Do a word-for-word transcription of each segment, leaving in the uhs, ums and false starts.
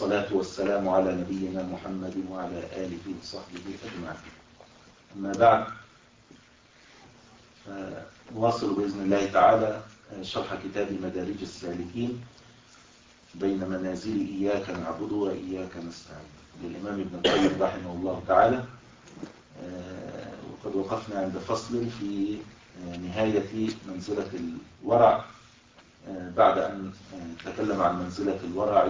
والصلاة والسلام على نبينا محمد وعلى آله وصحبه أجمعين. أما بعد، نواصل بإذن الله تعالى شرح كتاب مدارج السالكين بين منازل إياك نعبد وإياك نستعين للإمام ابن القيم رحمه الله تعالى. وقد وقفنا عند فصل في نهاية منزلة الورع، بعد أن تكلم عن منزلة الورع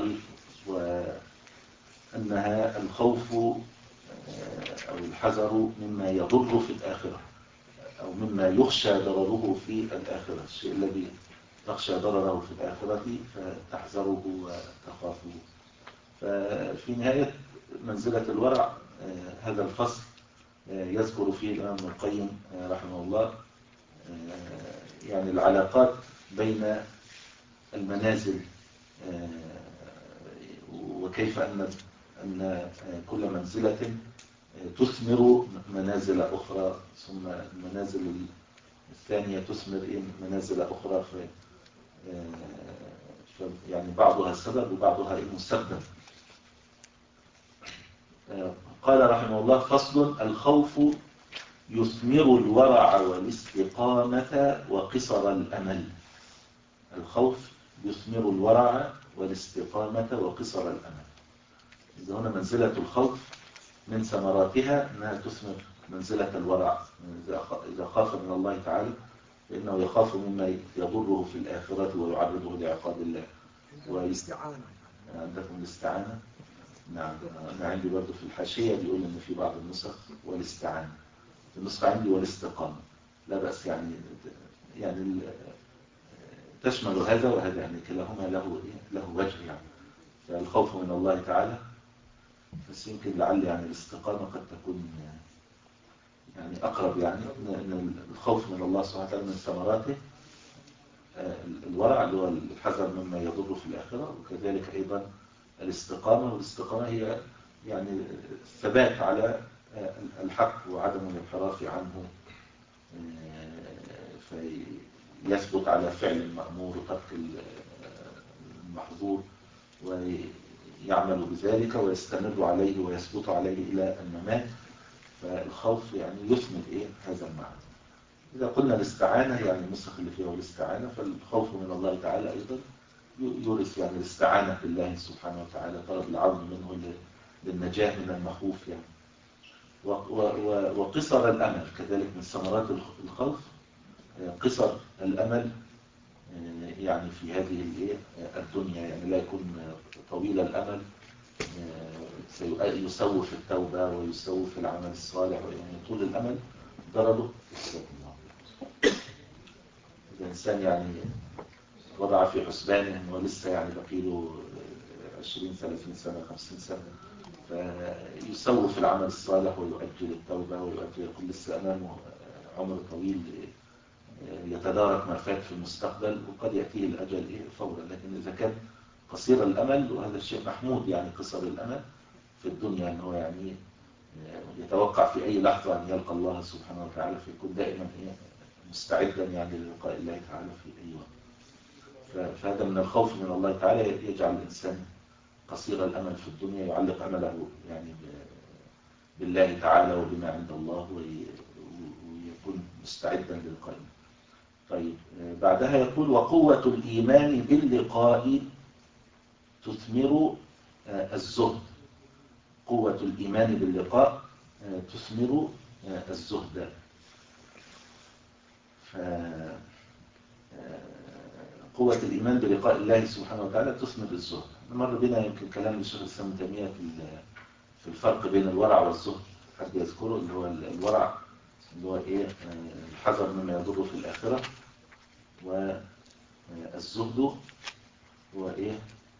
وأنها الخوف أو الحذر مما يضر في الآخرة أو مما يخشى ضرره في الآخرة، الشيء الذي تخشى ضرره في الآخرة فتحذره وتخافه. ففي نهاية منزلة الورع هذا الفصل يذكر فيه الإمام ابن القيم رحمه الله يعني العلاقات بين المنازل، وكيف أن أن كل منزلة تثمر منازل أخرى، ثم المنازل الثانية تثمر منازل أخرى، ف يعني بعضها سبب وبعضها مسبب. قال رحمه الله: فصل: الخوف يثمر الورع والاستقامة وقصر الأمل. الخوف يثمر الورع والاستقامة وقصر الأمل. إذا هنا منزلة الخوف من ثمراتها أنها تثمر منزلة الورع. إذا خاف من الله تعالى فإنه يخاف مما يضره في الآخرة ويعرضه لعقاب الله. والاستعانة عندكم الاستعانة؟ نعم، أنا عندي برضو في الحاشية بيقول إن في بعض النسخ والاستعانة، في النسخة عندي والاستقامة. لا بأس، يعني يعني تشمل هذا وهذا، يعني كلاهما له له وجه. يعني فالخوف من الله تعالى، بس يمكن لعل يعني الاستقامة قد تكون يعني أقرب، يعني أن الخوف من الله سبحانه وتعالى من ثمراته الورع اللي هو الحذر مما يضر في الآخرة، وكذلك أيضا الاستقامة. والاستقامة هي يعني الثبات على الحق وعدم الانحراف عنه، فيثبت على فعل المأمور وترك المحظور ويعمل بذلك ويستمر عليه ويثبت عليه إلى الممات. فالخوف يعني يثمر إيه هذا المعنى. إذا قلنا الاستعانة يعني النسخ اللي فيها الاستعانة، فالخوف من الله تعالى أيضا يورث يعني الاستعانة بالله سبحانه وتعالى، طلب العون منه للنجاة من المخوف يعني. وقصر الأمل كذلك من ثمرات الخوف، قصر الأمل يعني في هذه الدنيا، يعني لا يكون طويل الأمل سيسوف التوبة ويسوف العمل الصالح، يعني طول الأمل ضرره. إذا إنسان يعني وضع في حسبانه أنه لسه يعني بقيله عشرين ثلاثين سنة خمسين سنة، فيسوف العمل الصالح ويؤجل التوبة ويؤجل، يقول لسه أمامه عمر طويل يتدارك ما فات في المستقبل وقد يأتيه الأجل فورا. لكن إذا كان قصير الأمل، وهذا الشيء محمود يعني قصر الأمل في الدنيا، أنه يعني يتوقع في أي لحظة أن يلقى الله سبحانه وتعالى، فيكون دائما مستعدا يعني للقاء الله تعالى في أي وقت. فهذا من الخوف من الله تعالى يجعل الإنسان قصير الأمل في الدنيا، يعلق أمله يعني بالله تعالى وبما عند الله، ويكون مستعدا للقاء. طيب، بعدها يقول: وقوة الإيمان باللقاء تثمر الزهد. قوة الإيمان باللقاء تثمر الزهد. قوة الإيمان بلقاء الله سبحانه وتعالى تثمر الزهد. مر بنا يمكن كلام الشيخ الإسلام ابن تيمية في الفرق بين الورع والزهد، حد يذكره؟ اللي هو الورع اللي هو إيه؟ الحذر مما يضر في الآخرة، والزهد هو إيه؟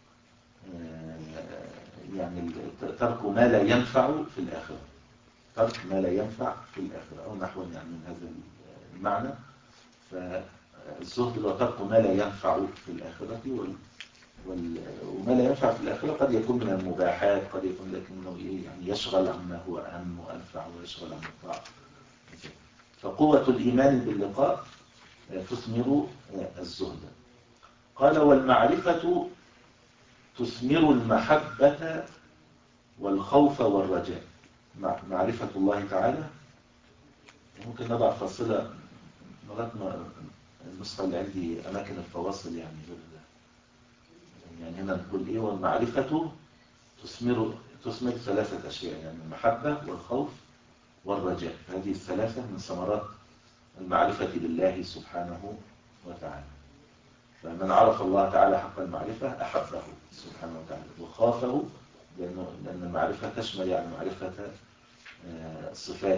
يعني ترك ما لا ينفع في الآخرة، ترك ما لا ينفع في الآخرة أو نحو يعني من هذا المعنى. فالزهد هو ترك ما لا ينفع في الآخرة، وال... وما لا ينفع في الآخرة قد يكون من المباحات، قد يكون لكنه إيه يعني يشغل عما هو أهم وأنفع ويشغل عن الطاعة. فقوة الإيمان باللقاء تثمر الزهد. قال: والمعرفة تثمر المحبة والخوف والرجاء. معرفة الله تعالى. ممكن نضع فاصلة لغاية ما النسخة اللي عندي أماكن الفواصل يعني يعني هنا نقول إيه؟ والمعرفة تثمر تثمر ثلاثة أشياء، يعني المحبة والخوف والرجاء. هذه الثلاثة من ثمرات المعرفة بالله سبحانه وتعالى. فمن عرف الله تعالى حق المعرفة أحبه سبحانه وتعالى وخافه، لأنه لأن المعرفة تشمل يعني معرفة صفات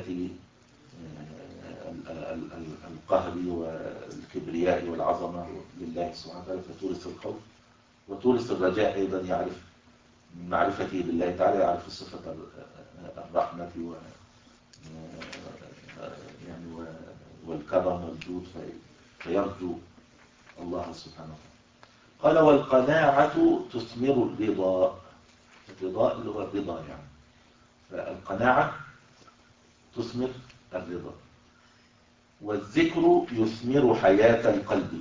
القهر والكبرياء والعظمة لله سبحانه وتعالى، فتورث الخوف وتورث الرجاء. أيضا يعرف من معرفته بالله تعالى يعرف صفة الرحمة و يعني والكرم والجود، فيرجو الله سبحانه وتعالى. قال والقناعة تثمر الرضا. الرضا اللي هو الرضا يعني، فالقناعة تثمر الرضا. والذكر يثمر حياة القلب.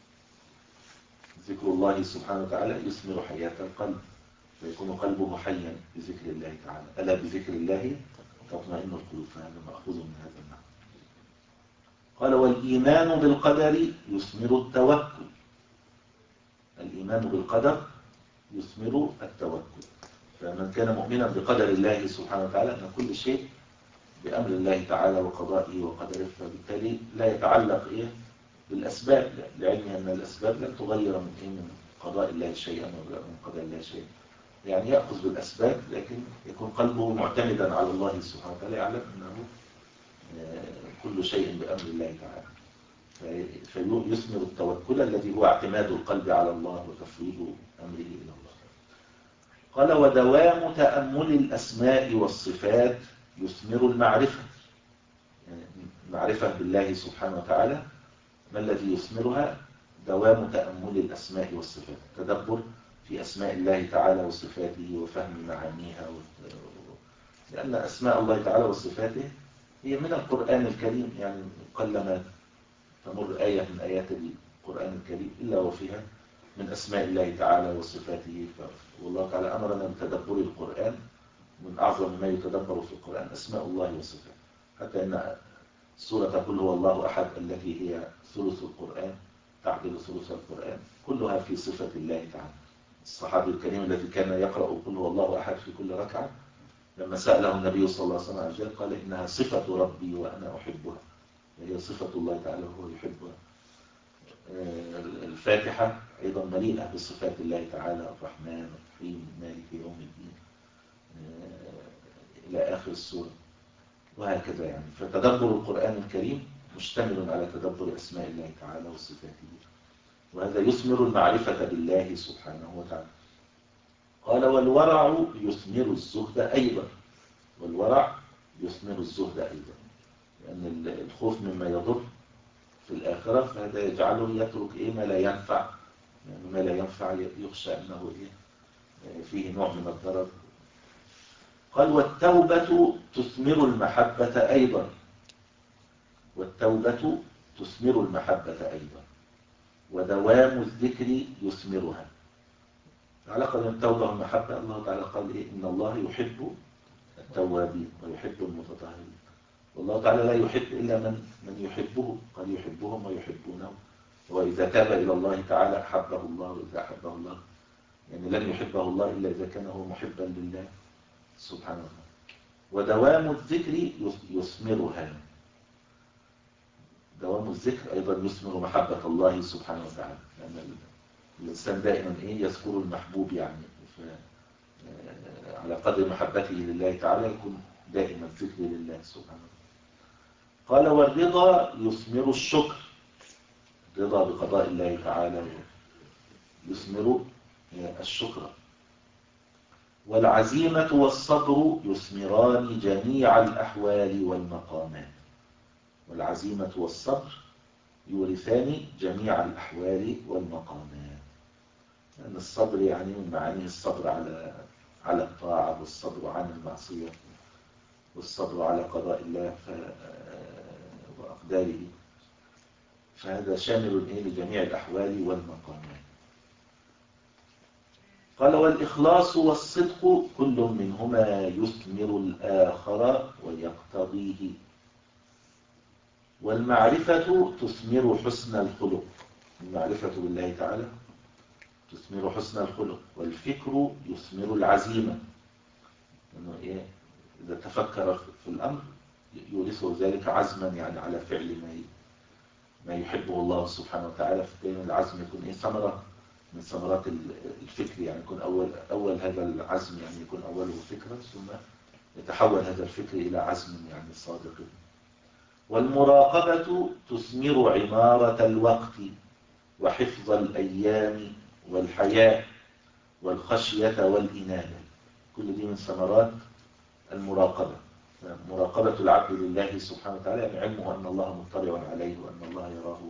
ذكر الله سبحانه وتعالى يثمر حياة القلب، فيكون قلبه حيا بذكر الله تعالى. ألا بذكر الله تطمئن القلوب، فهذا مأخوذ من هذا المعنى. قال والإيمان بالقدر يثمر التوكل. الإيمان بالقدر يثمر التوكل. فمن كان مؤمنا بقدر الله سبحانه وتعالى أن كل شيء بأمر الله تعالى وقضائه وقدره، فبالتالي لا يتعلق إيه بالأسباب، لعلم أن الأسباب لن تغير من إيه من قضاء الله شيئا ومن قضاء الله شيئا. يعني يأخذ بالأسباب لكن يكون قلبه معتمدا على الله سبحانه وتعالى، يعلم أنه كل شيء بأمر الله تعالى، فيثمر التوكل الذي هو اعتماد القلب على الله وتفويض أمره إلى الله. قال ودوام تأمل الأسماء والصفات يثمر المعرفة. يعني المعرفة بالله سبحانه وتعالى ما الذي يثمرها؟ دوام تأمل الأسماء والصفات، تدبر في أسماء الله تعالى وصفاته وفهم معانيها و... لأن أسماء الله تعالى وصفاته هي من القرآن الكريم، يعني قلما تمر آية من آيات القرآن الكريم إلا وفيها من أسماء الله تعالى وصفاته. والله تعالى أمرنا بتدبر القرآن، من أعظم ما يتدبر في القرآن أسماء الله وصفاته، حتى أن سورة قل هو الله أحد التي هي ثلث القرآن تعدل ثلث القرآن كلها في صفة الله تعالى. الصحابي الكريم الذي كان يقرأ قل هو الله أحد في كل ركعة لما سأله النبي صلى الله عليه وسلم عن ذلك قال إنها صفة ربي وأنا أحبها، وهي صفة الله تعالى وهو يحبها. الفاتحة أيضا مليئة بصفات الله تعالى، الرحمن الرحيم مالك يوم الدين إلى آخر السورة، وهكذا يعني. فتدبر القرآن الكريم مشتمل على تدبر أسماء الله تعالى وصفاته، وهذا يثمر المعرفة بالله سبحانه وتعالى. قال والورع يثمر الزهد أيضا. والورع يثمر الزهد أيضا، لأن الخوف مما يضر في الآخرة فهذا يجعله يترك إيه ما لا ينفع، يعني ما لا ينفع يخشى أنه إيه فيه نوع من الضرر. قال والتوبة تثمر المحبة أيضا. والتوبة تثمر المحبة أيضا، ودوام الذكر يثمرها. العلاقة بين التوبة والمحبة، الله تعالى قال إيه إن الله يحب التوابين ويحب المتطهرين، والله تعالى لا يحب إلا من من يحبه، قال يحبهم ويحبونه، وإذا تاب إلى الله تعالى أحبه الله، وإذا أحبه الله يعني لن يحبه الله إلا إذا كان هو محبا لله سبحانه وتعالى. ودوام الذكر يثمرها. دوام الذكر أيضا يثمر محبة الله سبحانه وتعالى، لأن الإنسان دائما إيه يذكر المحبوب، يعني على قدر محبته لله تعالى يكون دائما ذكر لله سبحانه وتعالى. قال والرضا يثمر الشكر. الرضا بقضاء الله تعالى يثمر الشكر. والعزيمة والصبر يثمران جميع الأحوال والمقامات. والعزيمة والصبر يورثان جميع الأحوال والمقامات، لأن الصبر يعني من معانيه الصبر على على الطاعة، والصبر عن المعصية، والصبر على قضاء الله وأقداره، فهذا شامل لجميع الأحوال والمقامات. قال والإخلاص والصدق كل منهما يثمر الآخر ويقتضيه، والمعرفة تثمر حسن الخلق، المعرفة بالله تعالى تثمر حسن الخلق، والفكر يثمر العزيمة، إنه إيه إذا تفكر في الأمر يورثه ذلك عزما يعني على فعل ما ما يحبه الله سبحانه وتعالى. فدائما العزم يكون إيه ثمرة من ثمرات الفكر، يعني يكون أول أول هذا العزم يعني يكون أوله فكرة، ثم يتحول هذا الفكر إلى عزم يعني صادق. والمراقبة تثمر عمارة الوقت وحفظ الأيام والحياء والخشية والإنابة، كل دي من ثمرات المراقبة. مراقبة العبد لله سبحانه وتعالى يعني علمه أن الله مطلع عليه وأن الله يراه،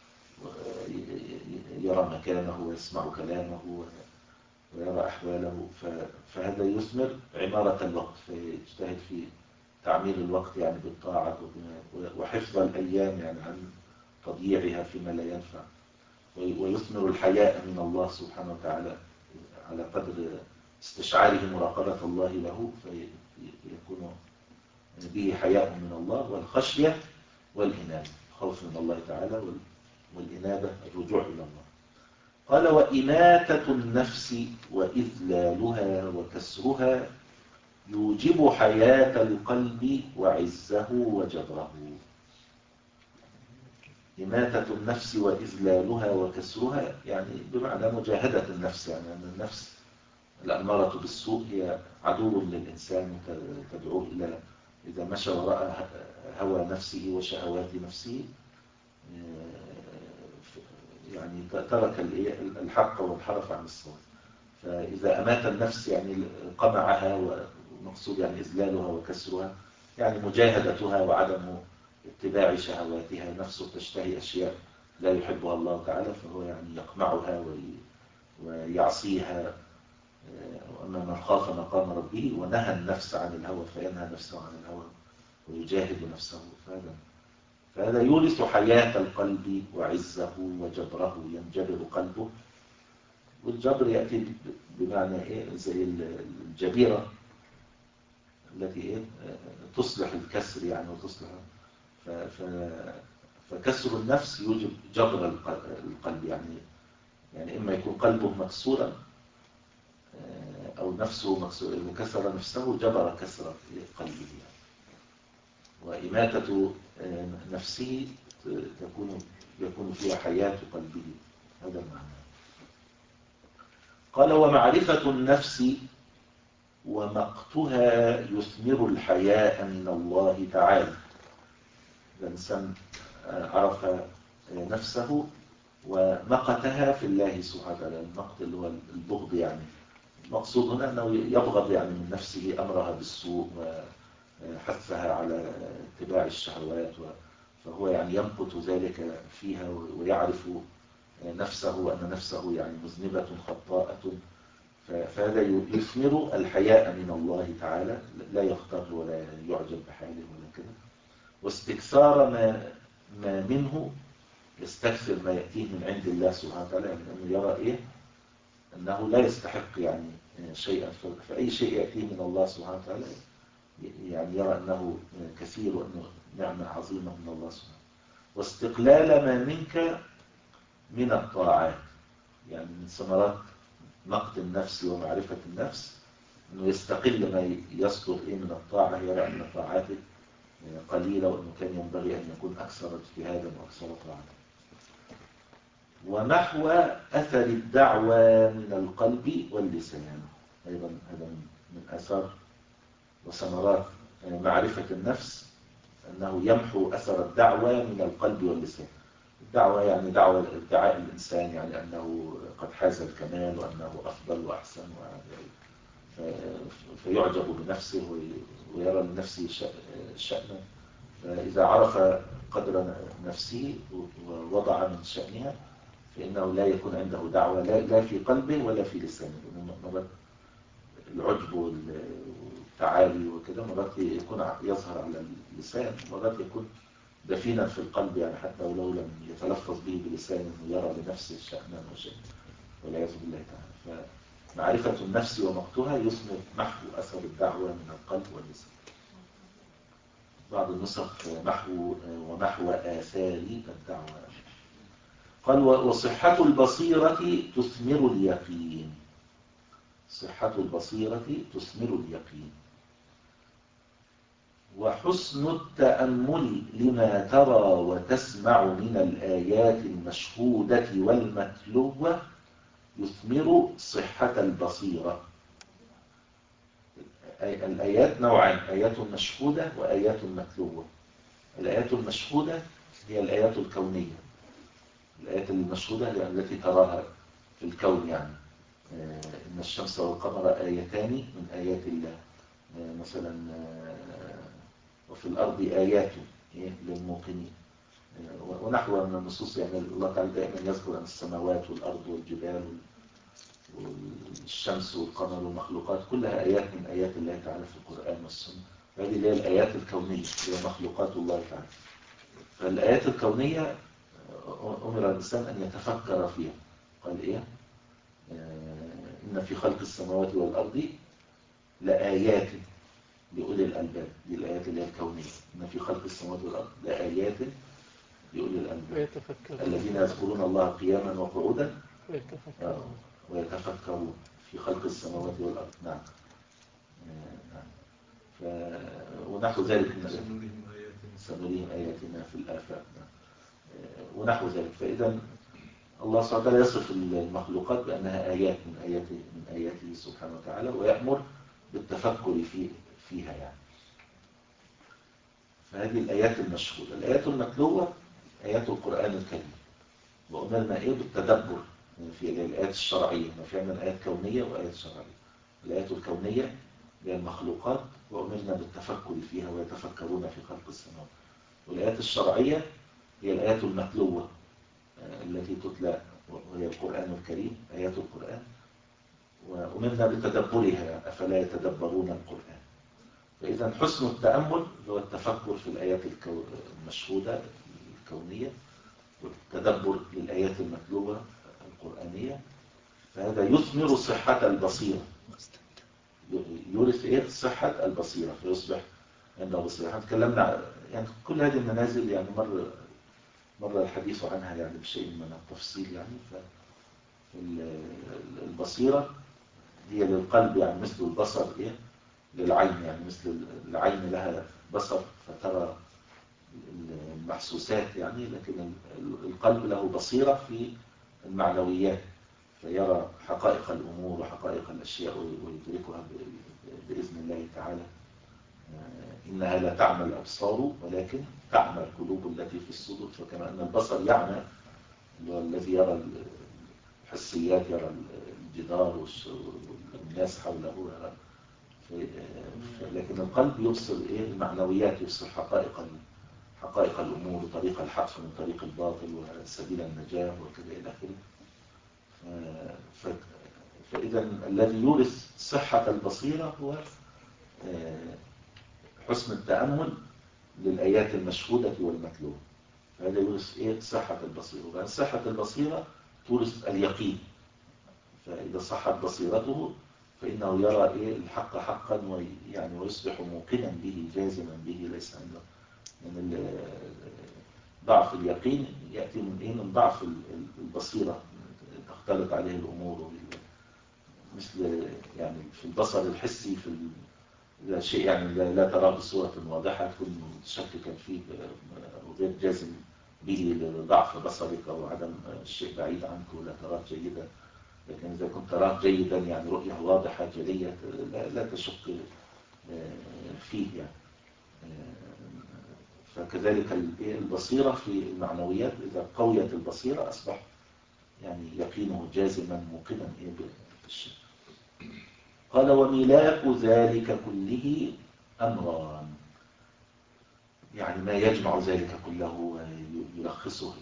يرى مكانه ويسمع كلامه ويرى أحواله، فهذا يثمر عمارة الوقت، فيجتهد في تعمير الوقت يعني بالطاعة، وحفظ الأيام يعني عن تضييعها فيما لا ينفع، ويثمر الحياء من الله سبحانه وتعالى على قدر استشعاره مراقبة الله له فيكون به حياء من الله، والخشية والإنابة، خوف من الله تعالى، والإنابة الرجوع إلى الله. قال وإماتة النفس وإذلالها وكسرها يوجب حياة القلب وعزه وجبره. إماتة النفس وإذلالها وكسرها يعني بمعنى مجاهدة النفس، يعني أن النفس الأمارة بالسوء هي عدو للإنسان، تدعوه إلى إذا مشى وراء هوى نفسه وشهوات نفسه يعني ترك الحق وانحرف عن الصواب. فإذا أمات النفس يعني قمعها، ومقصود يعني إذلالها وكسرها يعني مجاهدتها وعدم اتباع شهواتها. نفسه تشتهي أشياء لا يحبها الله تعالى فهو يعني يقمعها ويعصيها. وأما من خاف مقام ربه ونهى النفس عن الهوى فينهى نفسه عن الهوى ويجاهد نفسه، فهذا فهذا يورث حياة القلب وعزه وجبره، ينجبر قلبه. والجبر يأتي بمعنى إيه زي الجبيرة التي إيه تصلح الكسر يعني وتصلح، فكسر النفس يوجب جبر القلب، يعني يعني إما يكون قلبه مكسورا أو نفسه مكسورا، إذا كسر نفسه جبر كسر قلبه يعني. وإماتة نفسه تكون يكون فيها حياة قلبه، هذا المعنى. قال ومعرفة النفس ومقتها يثمر الحياء من الله تعالى. الإنسان عرف نفسه ومقتها في الله سبحانه وتعالى. المقت اللي هو البغض، يعني المقصود هنا أنه يبغض يعني من نفسه أمرها بالسوء وحثها على اتباع الشهوات، فهو يعني يمقت ذلك فيها ويعرف نفسه وأن نفسه يعني مذنبة خطاءة، فهذا يثمر الحياء من الله تعالى، لا يغتر ولا يعجب بحاله ولا كده. واستكثار ما, ما منه، يستكثر ما يأتيه من عند الله سبحانه وتعالى، يعني أنه يرى إيه أنه لا يستحق يعني شيئا، فأي شيء يأتيه من الله سبحانه وتعالى يعني يرى أنه كثير وأنه نعمة عظيمة من الله سبحانه. واستقلال ما منك من الطاعات، يعني من ثمرات مقت النفس ومعرفة النفس أنه يستقل ما يصدر إيه من الطاعة، يرى أن طاعاته قليلة وأنه كان ينبغي أن يكون أكثر اجتهادا وأكثر طاعة. ونحو أثر الدعوة من القلب واللسان، أيضا هذا من أثر وثمرات معرفة النفس أنه يمحو أثر الدعوة من القلب واللسان. الدعوة يعني دعوة ادعاء الإنسان يعني أنه قد حاز الكمال وأنه أفضل وأحسن، فيعجب بنفسه ويرى لنفسه شأنا. فإذا عرف قدر نفسه ووضع من شأنها فإنه لا يكون عنده دعوة لا في قلبه ولا في لسانه. مرات العجب والتعالي وكذا مرات يكون يظهر على اللسان، مرات يكون دفينا في القلب، يعني حتى ولو لم يتلفظ به بلسانه يرى لنفسه شأنا وشيء والعياذ بالله تعالى. معرفة النفس ومقتها يثمر محو أثر الدعوة من القلب واللسان. بعض النسخ محو ومحو آثار الدعوة. قال وصحة البصيرة تثمر اليقين. صحة البصيرة تثمر اليقين. وحسن التأمل لما ترى وتسمع من الآيات المشهودة والمتلوة يثمر صحة البصيرة. الآيات نوعين، آيات مشهودة وآيات متلوة. الآيات المشهودة هي الآيات الكونية. الآيات المشهودة هي التي تراها في الكون، يعني إن الشمس والقمر آيتان من آيات الله مثلا، وفي الأرض آيات للموقنين ونحو من النصوص. يعني الله تعالى دائما يذكر أن السماوات والأرض والجبال والشمس والقمر والمخلوقات كلها آيات من آيات الله تعالى في القرآن والسنة. هذه اللي هي الآيات الكونية، هي مخلوقات الله تعالى. فالآيات الكونية أمر الإنسان أن يتفكر فيها. قال إيه؟ إن في خلق السماوات والأرض لآيات لأولي الألباب. دي الآيات اللي هي الكونية. إن في خلق السماوات والأرض لآيات لأولي الألباب الذين يذكرون الله قياما وقعودا ويتفكرون ويتفكرون في خلق السماوات والأرض. نعم. نعم. ف... ونحو ذلك من سنريهم آياتنا في الآفاق. ونحو ذلك. فإذا الله سبحانه وتعالى يصف المخلوقات بأنها آيات من آياته من آياته سبحانه وتعالى، ويأمر بالتفكر في فيها يعني. فهذه الآيات المشهودة. الآيات المتلوة آيات القرآن الكريم، وأمرنا إيه بالتدبر في الآيات الشرعية. ما في عندنا آيات كونية وآيات شرعية. الآيات الكونية هي المخلوقات وأمرنا بالتفكر فيها ويتفكرون في خلق السماوات. والآيات الشرعية هي الآيات المتلوة التي تتلى وهي القرآن الكريم، آيات القرآن، وأمرنا بتدبرها. أفلا يتدبرون القرآن؟ فإذا حسن التأمل هو التفكر في الآيات المشهودة الكونية والتدبر للآيات المتلوة القرآنية. فهذا يثمر صحة البصيرة، يورث إيه؟ صحة البصيرة، فيصبح عنده بصيرة. تكلمنا يعني كل هذه المنازل يعني مر مر الحديث عنها يعني بشيء من التفصيل يعني. فالبصيرة هي للقلب يعني مثل البصر إيه؟ للعين، يعني مثل العين لها بصر فترى المحسوسات يعني، لكن القلب له بصيرة في المعنويات فيرى حقائق الأمور وحقائق الأشياء ويدركها بإذن الله تعالى. إنها لا تعمى الأبصار ولكن تعمى القلوب التي في الصدور. فكما أن البصر يعمى اللي هو الذي يرى الحسيات، يرى الجدار والناس حوله، لكن القلب يبصر إيه؟ المعنويات، يبصر حقائق حقائق الأمور وطريق الحق من طريق الباطل وسبيل النجاة وكذا إلى آخره. فإذا الذي يورث صحة البصيرة هو حسن التأمل للآيات المشهودة والمتلوة. فهذا يورث إيه؟ صحة البصيرة. وبعد صحة البصيرة تورث اليقين. فإذا صحت بصيرته فإنه يرى إيه؟ الحق حقا ويعني ويصبح موقنا به جازما به، ليس عنده من ضعف اليقين يأتي من إيه؟ من ضعف البصيرة، تختلط عليه الأمور مثل يعني في البصر الحسي في لا شيء يعني لا تراه بصورة واضحة، تكون شككا فيه وغير جازم به لضعف بصرك أو عدم الشيء بعيد عنك ولا تراه جيدا. لكن إذا كنت تراه جيدا يعني رؤية واضحة جلية لا, لا تشك فيه يعني. فكذلك البصيرة في المعنويات إذا قويت البصيرة أصبح يعني يقينه جازما موقنا بالشيء. قال وملاك ذلك كله أمران، يعني ما يجمع ذلك كله ويلخصه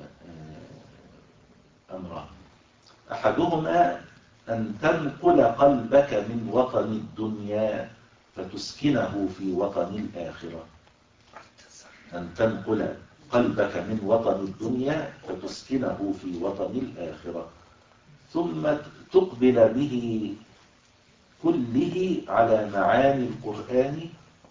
أمران. أحدهما أن تنقل قلبك من وطن الدنيا فتسكنه في وطن الآخرة. أن تنقل قلبك من وطن الدنيا فتسكنه في وطن الآخرة. ثم تقبل به كله على معاني القرآن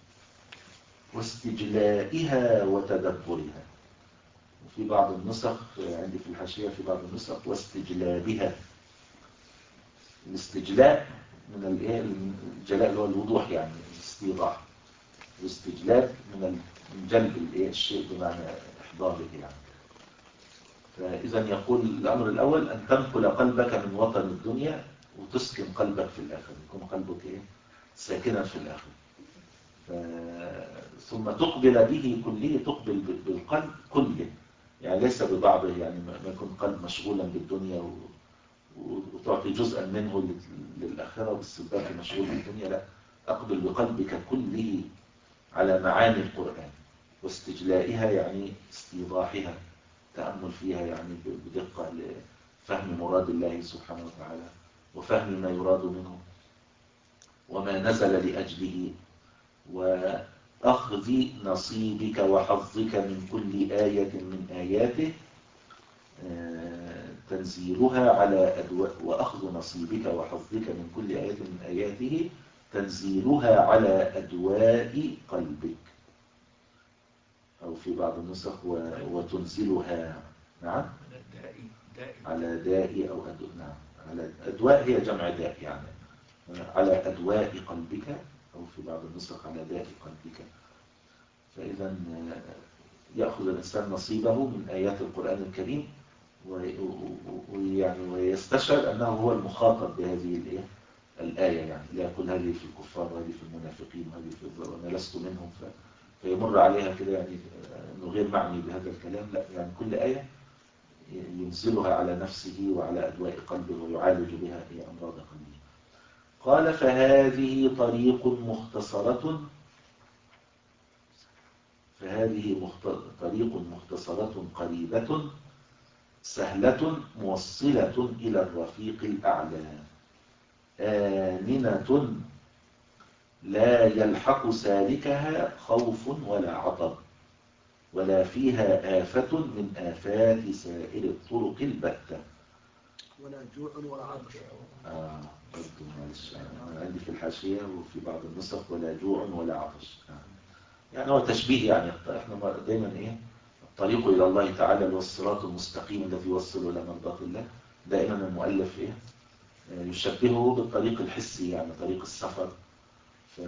واستجلائها وتدبرها. وفي بعض النسخ عندي في الحاشية في بعض النسخ واستجلابها. الاستجلاء من الايه الجلاء اللي هو الوضوح يعني الاستيضاح، واستجلاب من جلب الايه الشيء بمعنى احضاره يعني. فاذا يقول الامر الاول ان تنقل قلبك من وطن الدنيا وتسكن قلبك في الاخره، يكون قلبك ايه ساكنا في الاخره. ف... ثم تقبل به كله، تقبل بالقلب كله يعني ليس ببعضه، يعني ما يكون قلب مشغولا بالدنيا و... وتعطي جزءا منه للآخرة والسباك مشغول بالدنيا، لا، أقبل بقلبك كله على معاني القرآن واستجلائها يعني استيضاحها، تأمل فيها يعني بدقة لفهم مراد الله سبحانه وتعالى وفهم ما يراد منه وما نزل لأجله، وأخذ نصيبك وحظك من كل آية من آياته تنزيلها على أدواء، وأخذ نصيبك وحظك من كل آية من آياته تنزيلها على أدواء قلبك، أو في بعض النسخ و... وتنزلها نعم على داء أو أدواء، نعم على أدواء هي جمع داء يعني على أدواء قلبك، أو في بعض النسخ على داء قلبك. فإذا يأخذ الإنسان نصيبه من آيات القرآن الكريم ويعني ويستشعر أنه هو المخاطب بهذه الإيه الآية، يعني لا يقول هذه في الكفار وهذه في المنافقين وهذه في وأنا لست منهم، ف... فيمر عليها كده يعني أنه غير معني بهذا الكلام، لا، يعني كل آية ينزلها على نفسه وعلى أدواء قلبه ويعالج بها أمراض قلبه. قال فهذه طريق مختصرة فهذه مخت... طريق مختصرة قريبة سهلة موصلة إلى الرفيق الأعلى آمنة لا يلحق سالكها خوف ولا عطب ولا فيها آفة من آفات سائر الطرق البتة ولا جوع ولا عطش. آه معلش أنا عندي في الحاشية وفي بعض النسخ ولا جوع ولا عطش، آه. يعني هو تشبيه، يعني احنا دايما ايه الطريق إلى الله تعالى اللي هو الصراط المستقيم الذي يوصل إلى مرضاة الله، دائما المؤلف إيه يشبهه بالطريق الحسي يعني طريق السفر. ف...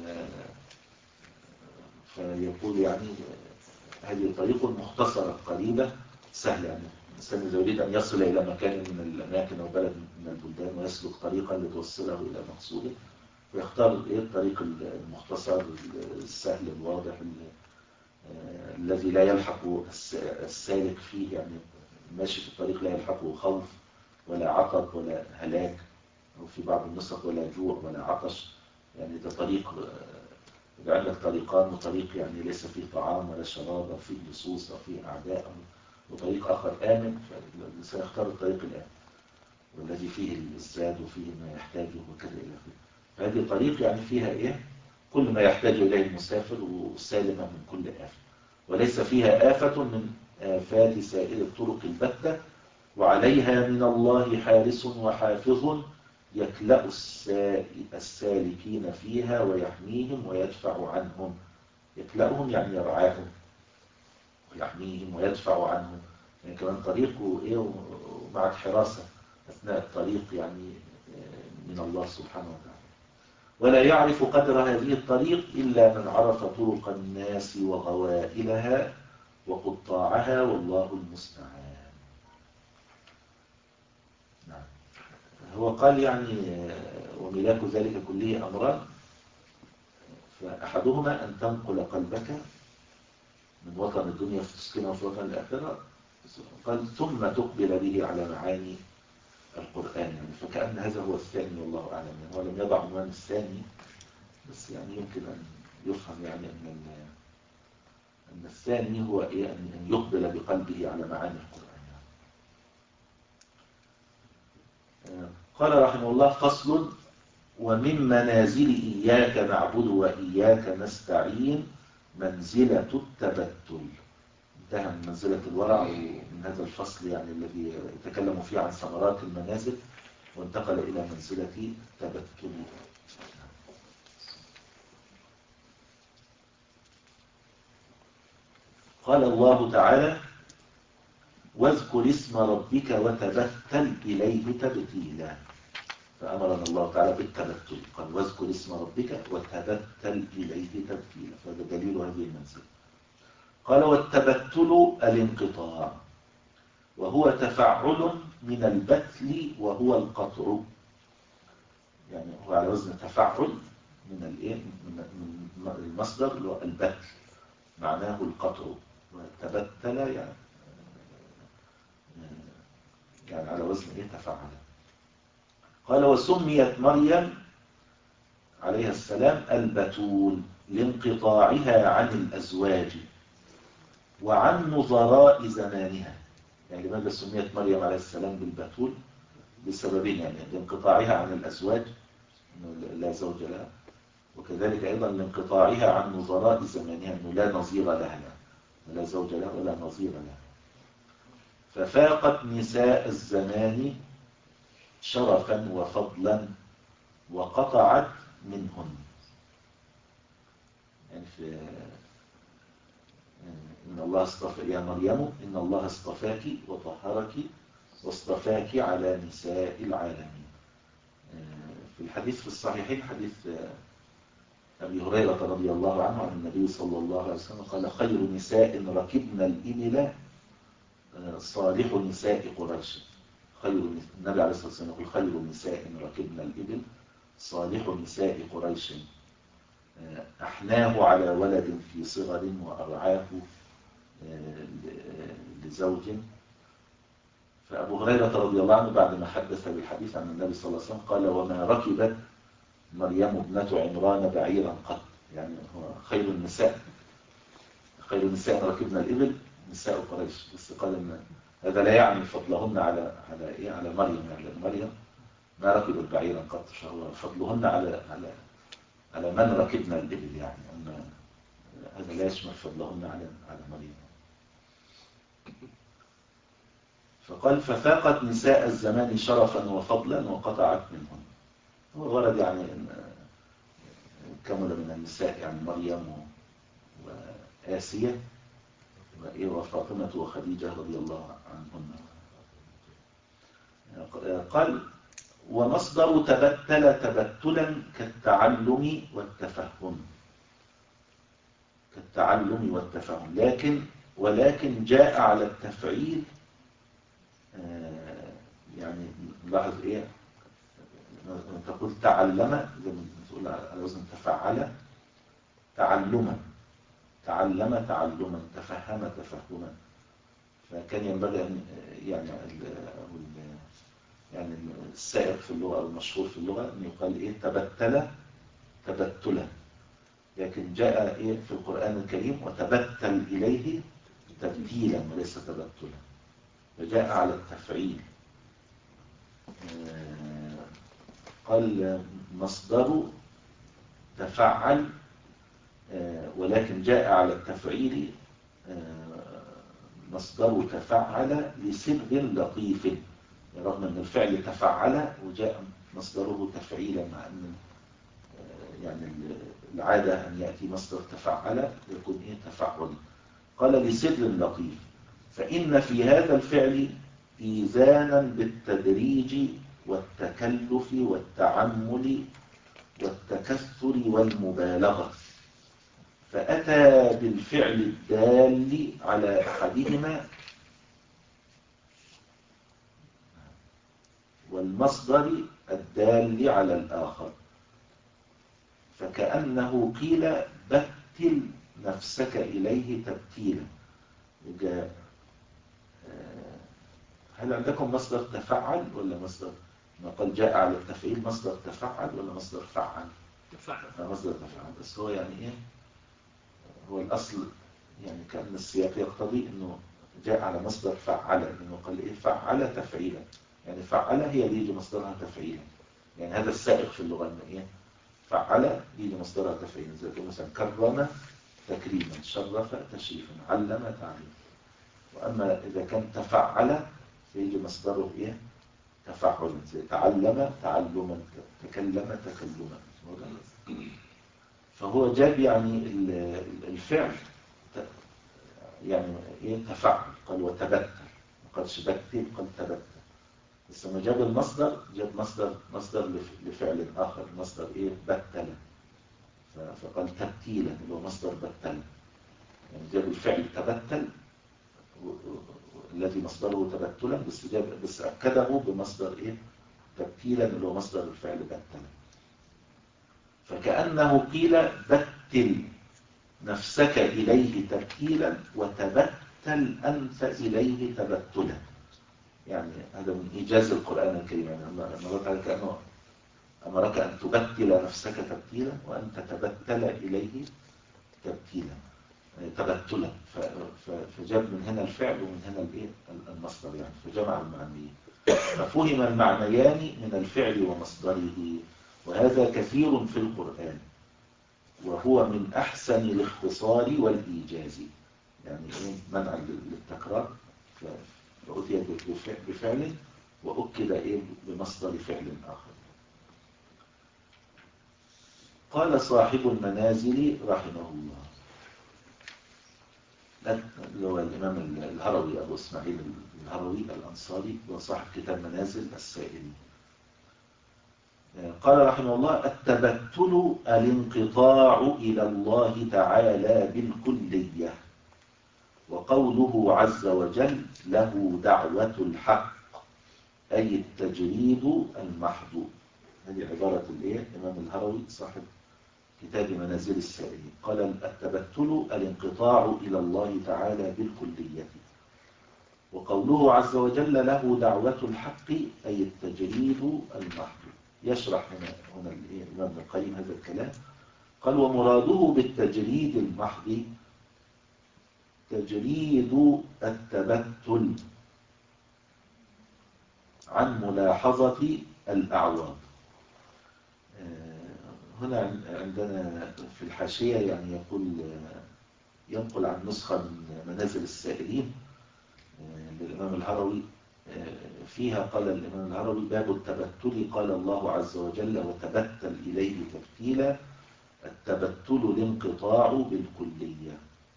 فيقول يعني هذه طريق مختصرة قريبة سهلة، يعني الإنسان إذا يريد أن يصل إلى مكان من الأماكن أو بلد من البلدان ويسلك طريقا لتوصله إلى مقصوده، ويختار إيه الطريق المختصر السهل الواضح الذي لا يلحق السالك فيه، يعني ماشي في الطريق لا يلحقه خوف ولا عطب ولا هلاك، أو في بعض النسخ ولا جوع ولا عطش، يعني ده طريق إذا عندك طريقان، وطريق يعني ليس فيه طعام ولا شراب أو فيه لصوص أو فيه أعداء، وطريق آخر آمن، فالإنسان يختار الطريق الآمن والذي فيه الزاد وفيه ما يحتاجه وكذا إلى آخره. فهذه طريق يعني فيها إيه كل ما يحتاج إليه المسافر وسالمة من كل آفة، وليس فيها آفة من آفات سائر الطرق البتة، وعليها من الله حارس وحافظ يكلأ السالكين فيها ويحميهم ويدفع عنهم. يكلأهم يعني يرعاهم ويحميهم ويدفع عنهم، يعني كمان طريقه إيه ومع حراسة أثناء الطريق يعني من الله سبحانه وتعالى. ولا يعرف قدر هذه الطريق إلا من عرف طرق الناس وغوائلها وقطاعها والله المستعان. نعم. هو قال يعني وملاك ذلك كله أمران، فأحدهما أن تنقل قلبك من وطن الدنيا فتسكنه في وطن الآخرة، قال ثم تقبل به على معاني القرآن، يعني فكأن هذا هو الثاني والله أعلم، يعني هو لم يضع عنوان الثاني، بس يعني يمكن أن يفهم يعني أن أن الثاني هو إيه أن يقبل بقلبه على معاني القرآن. قال رحمه الله فصل ومن منازل إياك نعبد وإياك نستعين منزلة التبتل. انتهى من منزلة الورع ومن هذا الفصل يعني الذي يتكلم فيه عن ثمرات المنازل، وانتقل إلى منزلة التبتل. قال الله تعالى: واذكر اسم ربك وتبتل إليه تبتيلا. فأمرنا الله تعالى بالتبتل، قال واذكر اسم ربك وتبتل إليه تبتيلا، فهذا دليل هذه المنزلة. قال: والتبتل الانقطاع، وهو تفعل من البتل وهو القطع، يعني هو على وزن تفعل من الايه من المصدر اللي هو البتل، معناه القطع، وتبتل يعني يعني على وزن ايه تفعل. قال: وسميت مريم عليها السلام البتول لانقطاعها عن الأزواج وعن نظراء زمانها. يعني لماذا سميت مريم عليه السلام بالبتول؟ بسببين، يعني لانقطاعها عن الأزواج أنه لا زوج لها، وكذلك أيضا لانقطاعها عن نظراء زمانها أنه لا نظير لها، لا زوج لها ولا نظير لها. ففاقت نساء الزمان شرفا وفضلا وقطعت منهن. يعني في إن الله اصطفى يا مريم إن الله اصطفاك وطهرك واصطفاك على نساء العالمين. في الحديث في الصحيحين حديث أبي هريرة رضي الله عنه عن النبي صلى الله عليه وسلم قال: خير نساء ركبنا الإبل صالح نساء قريش. خير النبي عليه الصلاة والسلام يقول: خير نساء ركبنا الإبل صالح نساء قريش، أحناه على ولد في صغر وأرعاه لزوج. فأبو هريرة رضي الله عنه بعد ما حدث بالحديث عن النبي صلى الله عليه وسلم قال: وما ركبت مريم ابنة عمران بعيرا قط. يعني هو خير النساء، خير النساء ركبنا الإبل نساء قريش، بس قال إن هذا لا يعني فضلهن على على إيه على مريم، يعني مريم ما ركبت بعيرا قط، فهو فضلهن على على على من ركبنا الإبل، يعني أن هذا لا يشمل فضلهن على على مريم. فقال: ففاقت نساء الزمان شرفا وفضلا وقطعت منهن. هو الغرض يعني أن كمل من النساء يعني مريم وآسية وفاطمة وخديجة رضي الله عنهن. قال: ومصدر تبتل تبتلا كالتعلم والتفهم، كالتعلم والتفهم، لكن ولكن جاء على التفعيل. يعني نلاحظ ايه، تقول تعلم زي ما تقول على وزن تفعل تعلما، تعلم تعلما، تفهم تفهما. فكان ينبغي ان يعني يعني السائر في اللغة أو المشهور في اللغة أن يقال إيه تبتل تبتلا، لكن جاء إيه في القرآن الكريم وتبتل إليه تبتيلا وليس تبتلا، فجاء على التفعيل. قال مصدر تفعل ولكن جاء على التفعيل، مصدر تفعل لسر لطيف، رغم أن الفعل تفعل وجاء مصدره تفعيلا، مع أن يعني العادة أن يأتي مصدر تفعل يكون إيه تفعل. قال لسر لطيف، فإن في هذا الفعل إيذانا بالتدريج والتكلف والتعمل والتكثر والمبالغة، فأتى بالفعل الدال على أحدهما والمصدر الدال على الآخر، فكأنه قيل بتل نفسك إليه تبتيلا. هل عندكم مصدر تفعل ولا مصدر ما قال جاء على التفعيل مصدر تفعل ولا مصدر فعل؟ تفعل. مصدر تفعل، بس هو يعني ايه هو الأصل، يعني كأن السياق يقتضي انه جاء على مصدر فعل، انه قال ايه فعل تفعيلا، يعني فعل هي اللي يجي مصدرها تفعيلا، يعني هذا السائق في اللغة انه ايه فعل يجي مصدرها تفعيلا، زي مثلا كرم تكريما، شرف تشريفا، علم تعليما. وأما إذا كان تفعل فيجي مصدره إيه؟ تفعلا، زي تعلم تعلما، تكلم تكلما. فهو جاب يعني الفعل يعني إيه؟ تفعل. قال وتبتل، ما قالش بتل، قال تبتل. بس لما جاب المصدر جاب مصدر مصدر لفعل آخر، مصدر إيه؟ بتل. فقال تبتيلا اللي هو مصدر بتل، يعني جاب الفعل تبتل الذي مصدره تبتلا، بس جاب بس أكده بمصدر إيه؟ تبتيلا اللي هو مصدر الفعل بتلا. فكأنه قيل بتل نفسك إليه تبتيلا وتبتل أنت إليه تبتلا. يعني هذا من إيجاز القرآن الكريم، يعني أمرك على كأنه أمرك أن تبتل نفسك تبتيلا وأن تتبتل إليه تبتيلا، تبتلا. فجاب من هنا الفعل ومن هنا الايه المصدر، يعني فجمع المعنيين، ففهم المعنيان من الفعل ومصدره. وهذا كثير في القرآن، وهو من أحسن الاختصار والإيجاز. يعني ايه؟ منع للتكرار، فأتي بفعل وأكد ايه بمصدر فعل آخر. قال صاحب المنازل رحمه الله، اللي هو الإمام الهروي أبو إسماعيل الهروي الأنصاري، وصاحب كتاب منازل السائلين، قال رحمه الله: التبتل الانقطاع إلى الله تعالى بالكلية، وقوله عز وجل له دعوة الحق، أي التجريد المحض. هذه عبارة الإيه؟ الإمام الهروي صاحب كتاب منازل السائلين. قال: التبتل الانقطاع إلى الله تعالى بالكلية، وقوله عز وجل له دعوة الحق، أي التجريد المحض. يشرح هنا هنا الإمام ابن القيم هذا الكلام. قال: ومراده بالتجريد المحض تجريد التبتل عن ملاحظة الأعوام. هنا عندنا في الحاشية يعني يقول، ينقل عن نسخة من منازل السائلين للإمام الهروي، فيها قال الإمام الهروي: باب التبتل، قال الله عز وجل: وتبتل إليه تبتيلا، التبتل الانقطاع بالكلية،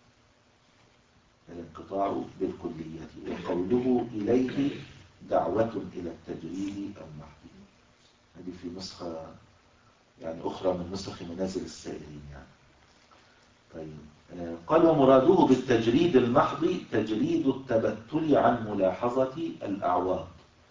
الانقطاع بالكلية. وقوله إليه دعوة إلى التجريد المحض. هذه في نسخة يعني أخرى من نسخ منازل السائلين يعني. طيب، قال: ومراده بالتجريد المحض تجريد التبتل عن ملاحظة الأعواض.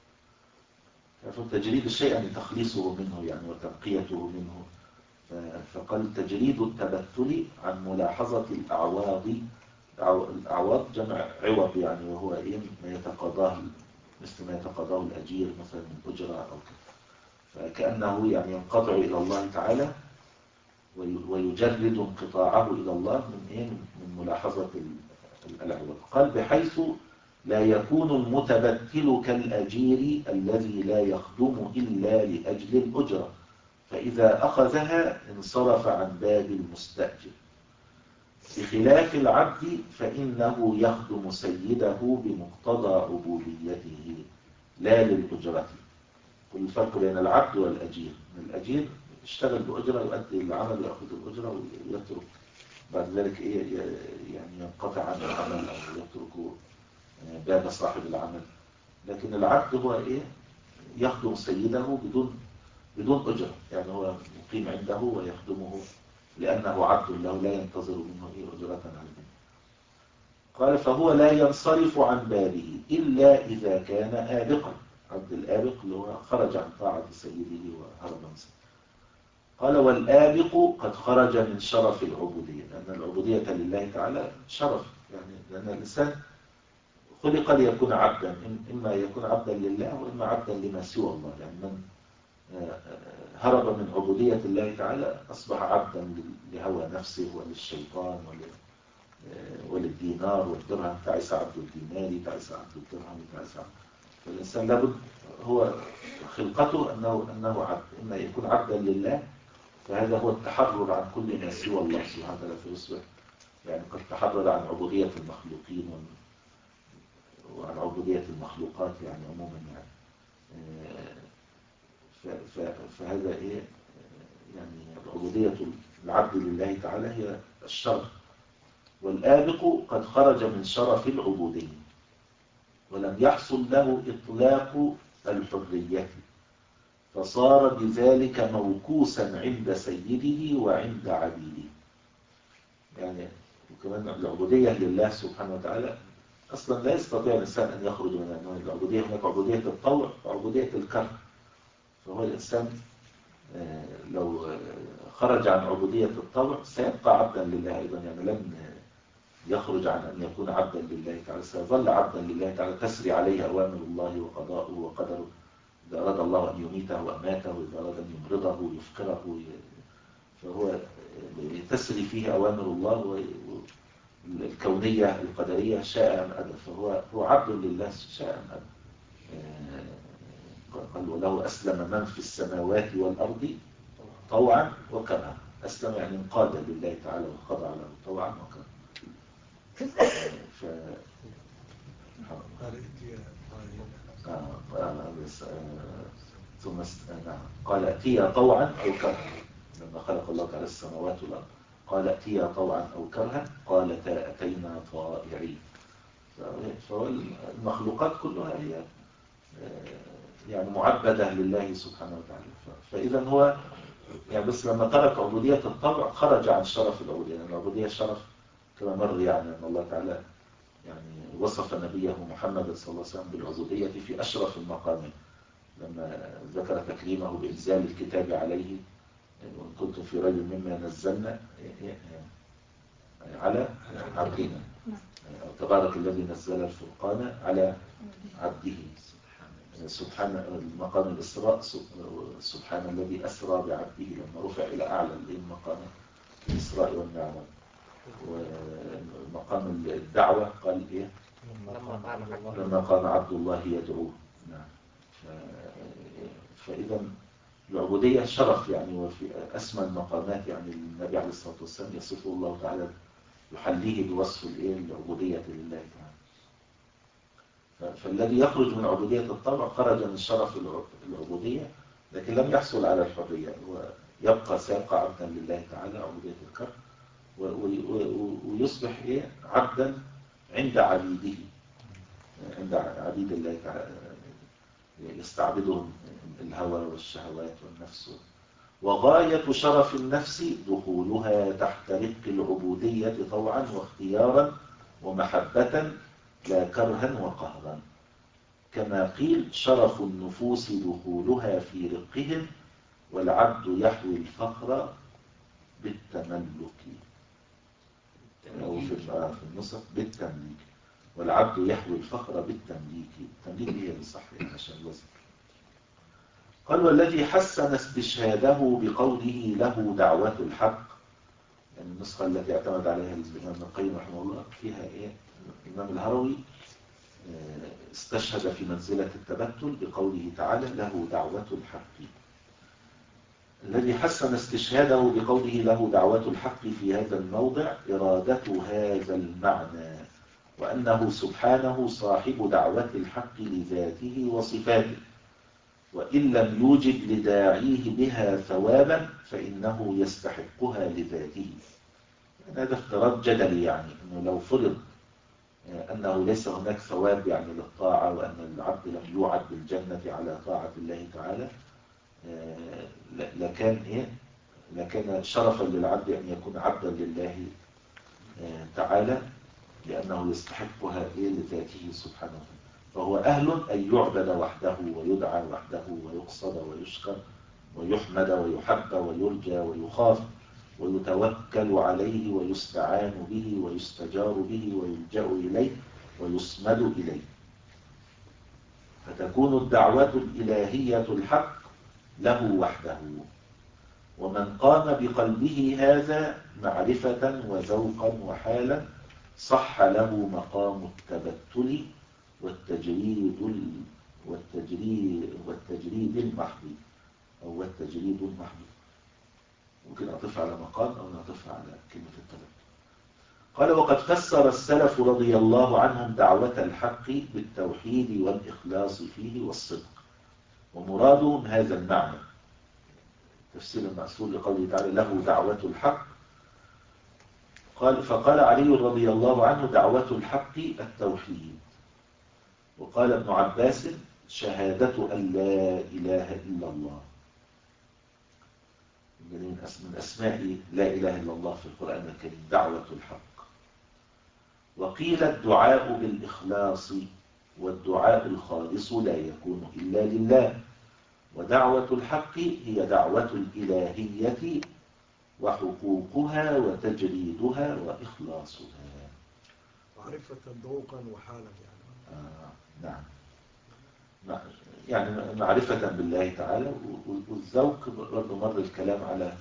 فتجريد الشيء يعني تخليصه منه يعني وتنقيته منه. فقال: تجريد التبتل عن ملاحظة الأعواض. الأعواض جمع عوض يعني، وهو إيه؟ ما يتقاضاه، مثل ما يتقاضاه الأجير مثلا من أجرة أو كذا. فكأنه يعني ينقطع إلى الله تعالى ويجرد انقطاعه إلى الله من إيه؟ من ملاحظة الأعوض. قال: بحيث لا يكون المتبتل كالأجير الذي لا يخدم إلا لأجل الأجرة، فإذا أخذها انصرف عن باب المستأجر، بخلاف العبد فإنه يخدم سيده بمقتضى عبوديته لا للأجرة. والفرق بين العبد والأجير: الأجير يشتغل بأجرة، يؤدي العمل ويأخذ الأجرة ويترك بعد ذلك إيه؟ يعني ينقطع عن العمل أو يترك باب صاحب العمل. لكن العبد هو إيه؟ يخدم سيده بدون بدون أجرة، يعني هو مقيم عنده ويخدمه لأنه عبد له، لا ينتظر منه إيه؟ أجرة عليه. قال: فهو لا ينصرف عن بابه إلا إذا كان آبقا. عبد الآبق اللي هو خرج عن طاعة سيده وهرب من سيده. قال: والآبق قد خرج من شرف العبودية، لأن العبودية لله تعالى شرف، يعني لأن الإنسان خلق ليكون عبدا، إما يكون عبدا لله وإما عبدا لما سوى الله. يعني من هرب من عبودية الله تعالى أصبح عبدا لهوى نفسه وللشيطان وللدينار والدرهم. تعس عبد الدينار، تعس عبد الدرهم، تعس عبد. فالإنسان لابد هو خلقته أنه أنه عبد، إما يكون عبدا لله، فهذا هو التحرر عن كل ما سوى الله سبحانه وتعالى، فيصبح يعني قد تحرر عن عبودية المخلوقين وعن عبودية المخلوقات يعني عموما يعني. فهذا إيه يعني عبودية العبد لله تعالى هي الشرف. والآبق قد خرج من شرف العبودية ولم يحصل له إطلاق الحرية، فصار بذلك موكوسا عند سيده وعند عبيده. يعني وكمان العبودية لله سبحانه وتعالى أصلا لا يستطيع الإنسان أن يخرج من أنواع العبودية. هناك عبودية الطوع وعبودية الكره. فهو الإنسان لو خرج عن عبودية الطوع سيبقى عبدا لله أيضا، يعني لن يخرج عن أن يكون عبدا لله تعالى، سيظل عبدا لله تعالى، تسري عليه أوامر الله وقضاؤه وقدره. إذا أراد الله أن يميته أماته، وإذا أراد أن يمرضه يفقره، فهو تسري فيه أوامر الله الكونية القدرية شاء أم أبى، فهو هو عبد لله شاء أم أبى. قال وله أسلم من في السماوات والأرض طوعا وكرها. أسلم يعني انقاد لله تعالى وخضع له طوعا وكرها. ف ثم قال ائتيا طوعا أو كرها. لما خلق الله تعالى السماوات والأرض قال ائتيا طوعا أو كرها، قالتا أتينا طائعين. فالمخلوقات كلها هي يعني معبدة لله سبحانه وتعالى. فإذا هو يعني بس لما ترك عبودية الطبع خرج عن شرف العبودية. يعني العبودية شرف كما مر يعني أن الله تعالى يعني وصف نبيه محمد صلى الله عليه وسلم بالعبودية في أشرف المقامات لما ذكر تكريمه بإنزال الكتاب عليه، وإن كنتم في ريب مما نزلنا على عبدنا، أو تبارك الذي نزل الفرقان على عبده. سبحان المقام الإسراء، سبحان الذي أسرى بعبده لما رفع إلى أعلى المقام الإسراء والمعراج. ومقام الدعوة قال إيه لما قام عبد الله يدعوه. نعم. فإذا العبودية شرف يعني، وفي أسمى المقامات يعني النبي عليه الصلاة والسلام يصفه الله تعالى يحليه بوصف الإيه العبودية لله تعالى. فالذي يخرج من عبودية الطبع خرج من شرف العبودية، لكن لم يحصل على الحرية، هو يبقى سيبقى عبدا لله تعالى عبودية الكرم، ويصبح إيه عبدا عند عبيده، عند عبيد الله تعالى يستعبدهم الهوى والشهوات والنفس. وغاية شرف النفس دخولها تحت رق العبودية طوعا واختيارا ومحبة لا كرها وقهرا، كما قيل شرف النفوس دخولها في رقهم، والعبد يحوي الفخر بالتملك، أو في النصف بالتمليك، والعبد يحوي الفخر بالتمليك. التمليك هي الصح عشان الوزن. قال والذي حسن استشهاده بقوله له دعوة الحق، يعني النسخة التي اعتمد عليها الإمام ابن القيم رحمه الله فيها إيه الإمام الهروي استشهد في منزلة التبتل بقوله تعالى له دعوة الحق. الذي حسن استشهاده بقوله له دعوة الحق في هذا الموضع إرادة هذا المعنى، وأنه سبحانه صاحب دعوة الحق لذاته وصفاته، وإن لم يوجد لداعيه بها ثوابا فإنه يستحقها لذاته. هذا افتراض جدلي، يعني أنه لو فرض أنه ليس هناك ثواب يعني للطاعة، وأن العبد لم يوعد بالجنة على طاعة الله تعالى، لكان إيه؟ لكان شرفا للعبد أن يكون عبدا لله تعالى، لأنه يستحقها إيه لذاته سبحانه وتعالى. فهو أهل أن يعبد وحده ويدعى وحده ويقصد ويشكر ويحمد ويحب ويرجى ويخاف ويتوكل عليه ويستعان به ويستجار به ويلجأ إليه ويصمد إليه. فتكون الدعوة الإلهية الحق له وحده. ومن قام بقلبه هذا معرفة وذوقا وحالا صح له مقام التبتل والتجريد والتجريد والتجريد المحض، أو والتجريد المحض. ممكن أطف على مقام أو نطف على كلمة التبتل. قال وقد فسر السلف رضي الله عنهم دعوة الحق بالتوحيد والإخلاص فيه والصدق، ومرادهم هذا المعنى. تفسير المأثور لقوله تعالى له دعوة الحق، قال فقال علي رضي الله عنه دعوة الحق التوحيد. وقال ابن عباس شهادة أن لا إله إلا الله، من أسماء لا إله إلا الله في القرآن الكريم دعوة الحق. وقيل الدعاء بالإخلاص، والدعاء الخالص لا يكون إلا لله، ودعوة الحق هي دعوة الإلهية وحقوقها وتجريدها وإخلاصها. معرفة ذوقا وحالا يعني. آه نعم، يعني معرفة بالله تعالى. والذوق برضه مر الكلام على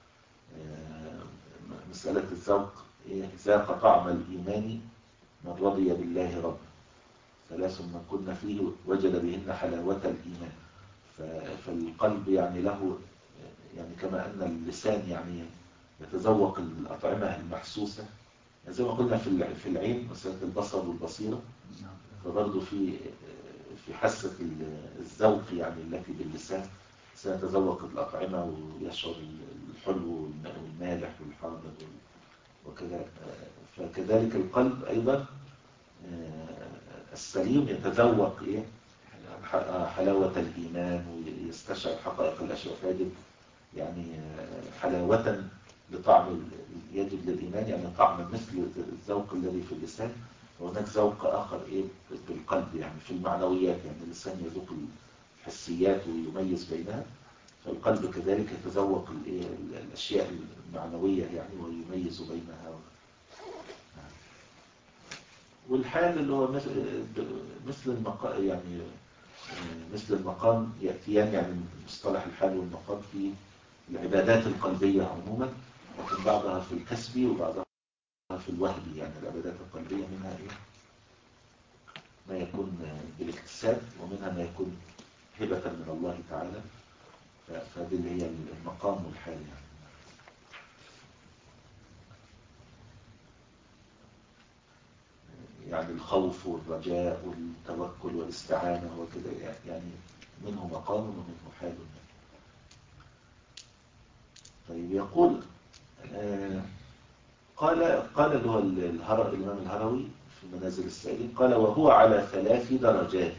مسألة الذوق، ذاق طعم الإيمان من رضي بالله رب، ثلاث من كنا فيه وجد بهن حلاوة الإيمان. فالقلب يعني له، يعني كما أن اللسان يعني يتذوق الأطعمة المحسوسة، يعني زي ما قلنا في في العين مسألة البصر والبصيرة، فبرضه في في حاسة الذوق يعني التي باللسان سيتذوق الأطعمة ويشعر الحلو والمالح والحامض وكذا. فكذلك القلب أيضا السليم يتذوق إيه حلاوة الإيمان ويستشعر حقائق الأشياء، فيجد يعني حلاوة لطعم، يجد للإيمان يعني طعم مثل الذوق الذي في اللسان، وهناك ذوق آخر إيه بالقلب يعني في المعنويات، يعني اللسان يذوق الحسيات ويميز بينها، فالقلب كذلك يتذوق الأشياء المعنوية يعني ويميز بينها. والحال اللي هو مثل مثل المقام، يعني مثل المقام يأتيان، يعني مصطلح الحال والمقام في العبادات القلبية عموما، لكن بعضها في الكسبي وبعضها في الوهبي. يعني العبادات القلبية منها إيه؟ ما يكون بالاكتساب، ومنها ما يكون هبة من الله تعالى. فهذه اللي هي المقام والحال يعني. يعني الخوف والرجاء والتوكل والاستعانة وكذا، يعني منه مقام ومنه حال. طيب يقول آه قال قال اللي هو الهر... الإمام الهروي في منازل السائلين، قال وهو على ثلاث درجات.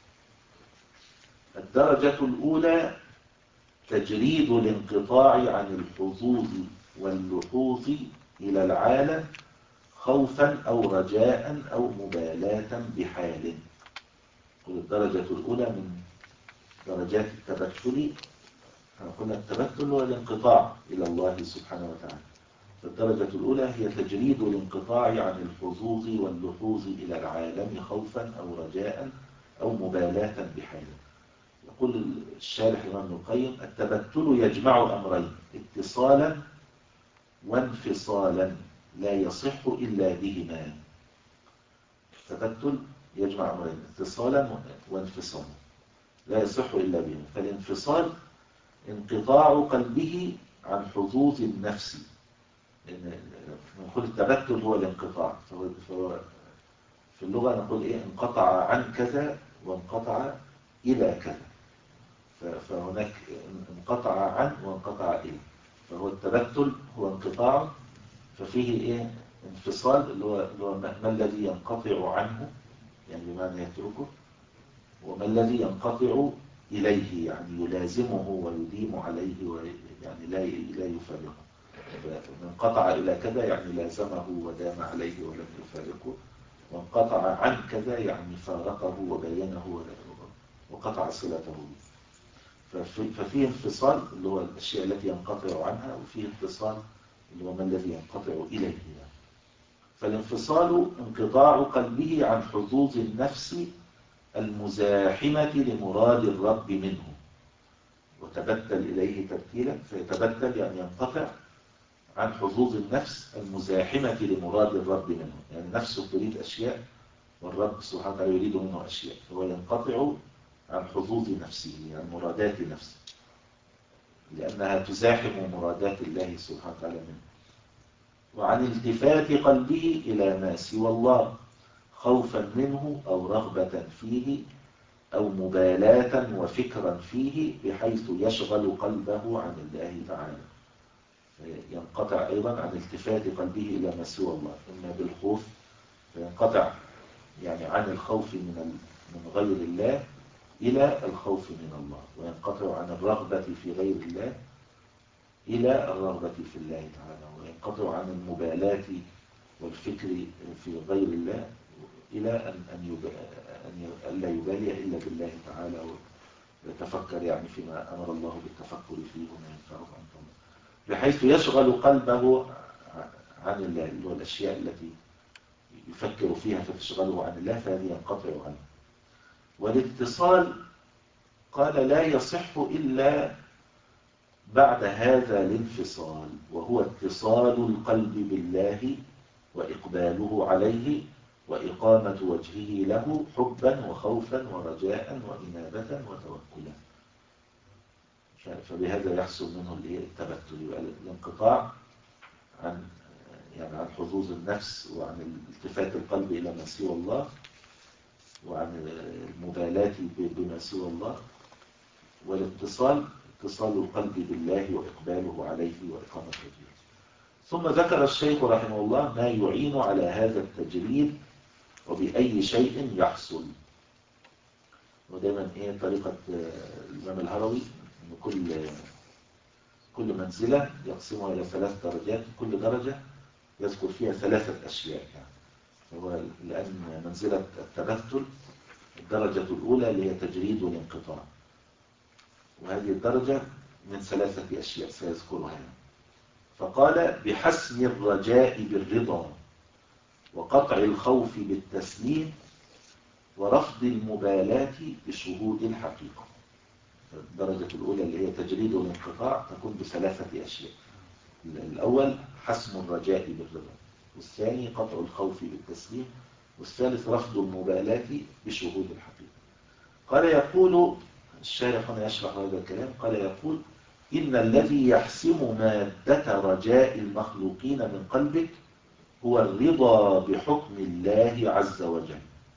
الدرجة الأولى تجريد الانقطاع عن الحظوظ واللحوظ إلى العالم خوفا أو رجاء أو مبالاة بحال. الدرجة الأولى من درجات التبتل، قلنا التبتل هو الانقطاع إلى الله سبحانه وتعالى. فالدرجة الأولى هي تجريد الانقطاع عن الحظوظ واللحوظ إلى العالم خوفا أو رجاء أو مبالاة بحال. يقول الشارح الإمام ابن القيم التبتل يجمع أمرين اتصالا وانفصالا لا يصح إلا بهما. التبتل يجمع أمرين اتصالا وانفصالا لا يصح إلا بهما. فالانفصال انقطاع قلبه عن حظوظ النفس، نقول التبتل هو الانقطاع، فهو في اللغة نقول إيه انقطع عن كذا وانقطع إلى كذا، فهناك انقطع عن وانقطع إلى، فهو التبتل هو انقطاع، ففيه إيه انفصال اللي هو, اللي هو ما الذي ينقطع عنه يعني بمعنى يتركه، وما الذي ينقطع إليه يعني يلازمه ويديم عليه ويعني لا لا يفارقه. فانقطع إلى كذا يعني لازمه ودام عليه ولم يفارقه، وانقطع عن كذا يعني فارقه وبينه وقطع صلته به. ففيه انفصال اللي هو الأشياء التي ينقطع عنها، وفيه اتصال اللي هو ما الذي ينقطع إليه. فالانفصال انقطاع قلبه عن حظوظ النفس المزاحمة لمراد الرب منه، وتبتل إليه تبتيلا، فيتبتل يعني ينقطع عن حظوظ النفس المزاحمة لمراد الرب منه، يعني نفسه تريد أشياء والرب سبحانه وتعالى يريد منه أشياء، فهو ينقطع عن حظوظ نفسه عن مرادات نفسه لأنها تزاحم مرادات الله سبحانه وتعالى منه. وعن التفات قلبه إلى ما سوى الله خوفا منه أو رغبة فيه أو مبالاة وفكرا فيه بحيث يشغل قلبه عن الله تعالى. ينقطع أيضا عن التفات قلبه إلى ما سوى الله، إما بالخوف فينقطع يعني عن الخوف من من غير الله إلى الخوف من الله، وينقطع عن الرغبة في غير الله إلى الرغبة في الله تعالى، وينقطع عن المبالاة والفكر في غير الله إلى أن أن أن لا يبالي إلا بالله تعالى، ويتفكر يعني فيما أمر الله بالتفكر فيه وما ينفعه عن الله، بحيث يشغل قلبه عن الله، اللي هو الأشياء التي يفكر فيها فتشغله عن الله، فهذه ينقطع عنه. والاتصال قال لا يصح إلا بعد هذا الانفصال، وهو اتصال القلب بالله وإقباله عليه وإقامة وجهه له حبا وخوفا ورجاء وإنابة وتوكلا. فبهذا يحصل منه التبتل، يبقى الانقطاع عن يعني عن حظوظ النفس وعن التفات القلب إلى ما سوى الله وعن المبالاة بما سوى الله، والاتصال اتصال القلب بالله وإقباله عليه وإقامة وجهه. ثم ذكر الشيخ رحمه الله ما يعين على هذا التجريد وبأي شيء يحصل. ودايما ايه طريقة الإمام الهروي ان كل كل منزلة يقسمها إلى ثلاث درجات، كل درجة يذكر فيها ثلاثة أشياء يعني. هو لأن منزلة التبتل الدرجة الأولى اللي هي تجريد والانقطاع، وهذه الدرجة من ثلاثة أشياء سيذكرها يعني. فقال بحسم الرجاء بالرضا وقطع الخوف بالتسليم ورفض المبالاة بشهود الحقيقة. الدرجة الأولى اللي هي تجريد والانقطاع تكون بثلاثة أشياء. الأول حسم الرجاء بالرضا، والثاني قطع الخوف بالتسليم، والثالث رفض المبالاة بشهود الحقيقة. قال يقول الشارح هنا يشرح هذا الكلام، قال يقول إن الذي يحسم مادة رجاء المخلوقين من قلبك هو الرضا بحكم الله عز وجل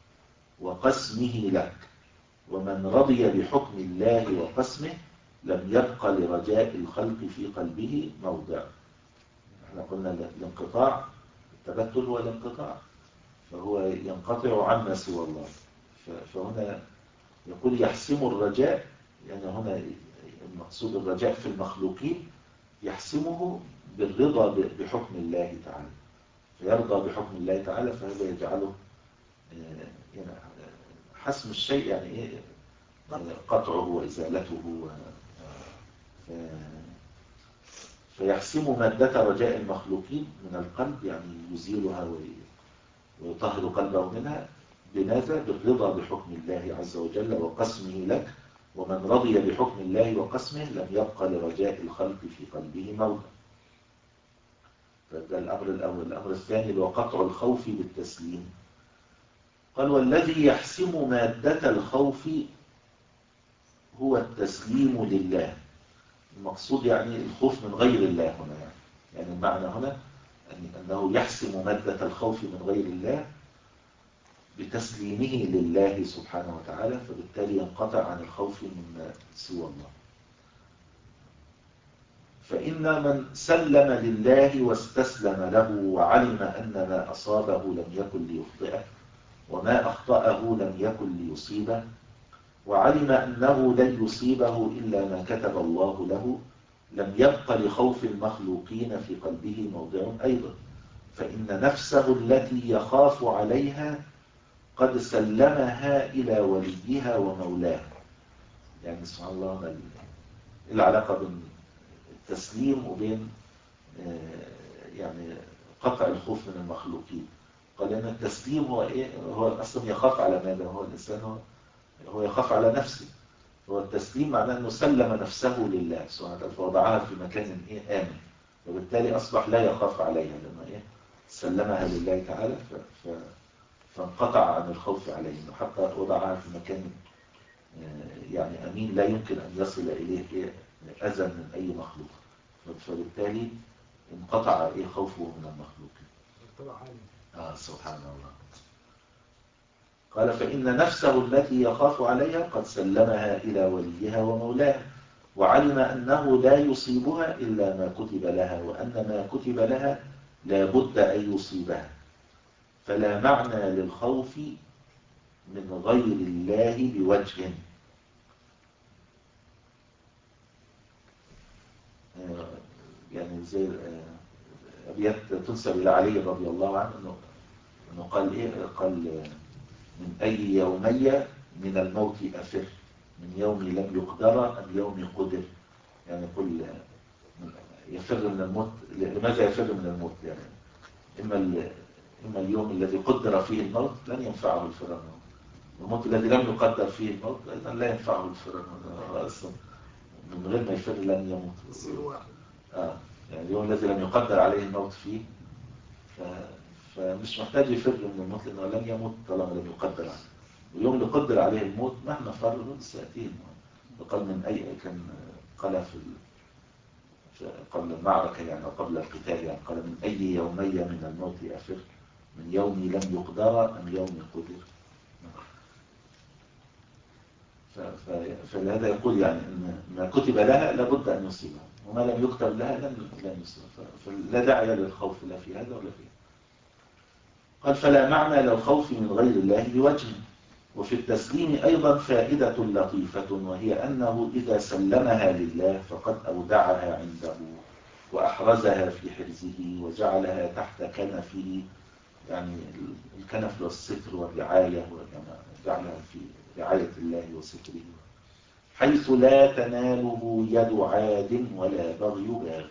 وقسمه لك، ومن رضي بحكم الله وقسمه لم يبق لرجاء الخلق في قلبه موضع. احنا قلنا الانقطاع التبتل هو الانقطاع، فهو ينقطع عما سوى الله. فهنا يقول يحسم الرجاء، يعني هنا المقصود الرجاء في المخلوقين يحسمه بالرضا بحكم الله تعالى، فيرضى بحكم الله تعالى، فهذا يجعله يعني حسم الشيء يعني ايه قطعه وإزالته. فيحسم مادة رجاء المخلوقين من القلب، يعني يزيلها ويطهر قلبه منها بماذا؟ بالرضا بحكم الله عز وجل وقسمه لك، ومن رضي بحكم الله وقسمه لم يبقى لرجاء الخلق في قلبه موضع. فده الأمر الأول. الأمر الثاني وقطع الخوف بالتسليم. قال والذي يحسم مادة الخوف هو التسليم لله. المقصود يعني الخوف من غير الله هنا، يعني, يعني المعنى هنا أنه يحسم مادة الخوف من غير الله بتسليمه لله سبحانه وتعالى، فبالتالي ينقطع عن الخوف من سوى الله. فإن من سلم لله واستسلم له وعلم أن ما أصابه لم يكن ليخطئه وما أخطأه لم يكن ليصيبه، وعلم أنه لن يصيبه إلا ما كتب الله له، لم يبق لخوف المخلوقين في قلبه موضع أيضا، فإن نفسه التي يخاف عليها قد سلمها إلى وليها ومولاه. يعني سبحان الله العلاقة بين التسليم وبين يعني قطع الخوف من المخلوقين. قال أن التسليم هو إيه؟ هو أصلا يخاف على ماذا؟ هو الإنسان هو, هو يخاف على نفسه. هو التسليم معناه أنه سلم نفسه لله سبحانه وتعالى فوضعها في مكان إيه آمن، وبالتالي أصبح لا يخاف عليها لما إيه سلمها لله تعالى ف... ف... فانقطع عن الخوف عليه، حتى وضعها في مكان يعني أمين لا يمكن أن يصل إليه أذى من أي مخلوق. فبالتالي انقطع إيه خوفه من المخلوقين. طلع عالي. آه سبحان الله. قال فإن نفسه التي يخاف عليها قد سلمها إلى وليها ومولاها، وعلم أنه لا يصيبها إلا ما كتب لها، وأن ما كتب لها لا بد أن يصيبها، فلا معنى للخوف من غير الله بوجه. يعني زي أبيات تنسب إلى علي رضي الله عنه أنه, أنه قال إيه؟ قال من أي يومي من الموت أفر، من يوم لم يقدر أم يوم قدر. يعني كل يفر من الموت. لماذا يفر من الموت؟ يعني إما, إما اليوم الذي قدر فيه الموت لن ينفعه الفرار، الموت الذي لم يقدر فيه الموت أيضا لا ينفعه الفرار أصلا، من غير ما يفر لن يموت. آه. يعني اليوم الذي لم يقدر عليه الموت فيه ف... فمش محتاج يفر من الموت لأنه لن يموت طالما لم يقدر عليه. واليوم اللي قدر عليه الموت مهما فر سيأتيه. وقال من أي كان قال في قبل المعركة يعني قبل القتال يعني قال من أي يومي من الموت أفر، من يوم لم يقدر أم يوم قدر. فلهذا يقول يعني أن ما كتب لها لابد أن يصيبها، وما لم يكتب لها لن لن يصيبها، فلا داعي للخوف لا في هذا ولا في هذا. قال فلا معنى للخوف من غير الله بوجه. وفي التسليم أيضا فائدة لطيفة، وهي أنه إذا سلمها لله فقد أودعها عنده وأحرزها في حرزه وجعلها تحت كنفه، يعني الكنف والستر والرعاية، وجعلها في رعاية الله وستره، حيث لا تناله يد عاد ولا بغي باغ.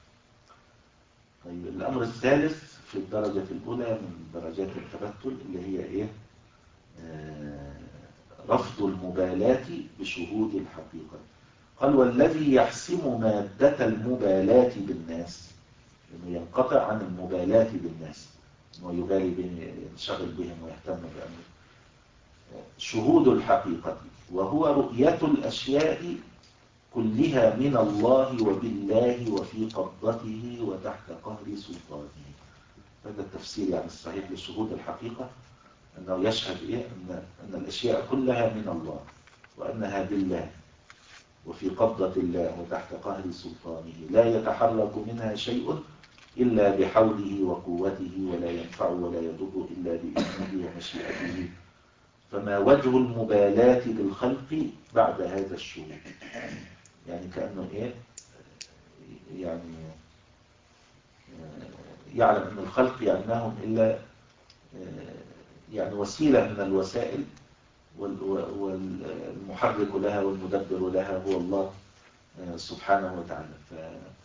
طيب الأمر الثالث في الدرجة الأولى من درجات التبتل اللي هي إيه؟ آه رفض المبالاة بشهود الحقيقة. قال والذي يحسم مادة المبالاة بالناس، إنه ينقطع عن المبالاة بالناس، إنه يبالي بهم، ينشغل بهم ويهتم بأمرهم، شهود الحقيقة، وهو رؤية الأشياء كلها من الله وبالله وفي قبضته وتحت قهر سلطانه. هذا التفسير يعني الصحيح لشهود الحقيقة، أنه يشهد إيه؟ أن, أن الأشياء كلها من الله وأنها بالله وفي قبضة الله وتحت قهر سلطانه، لا يتحرك منها شيء إلا بحوله وقوته، ولا ينفع ولا يضر إلا بإذنه ومشيئته. فما وجه المبالاة بالخلق بعد هذا الشهود؟ يعني كأنه إيه؟ يعني يعلم أن الخلق يعني ما هم إلا يعني وسيلة من الوسائل، والمحرك لها والمدبر لها هو الله سبحانه وتعالى. ف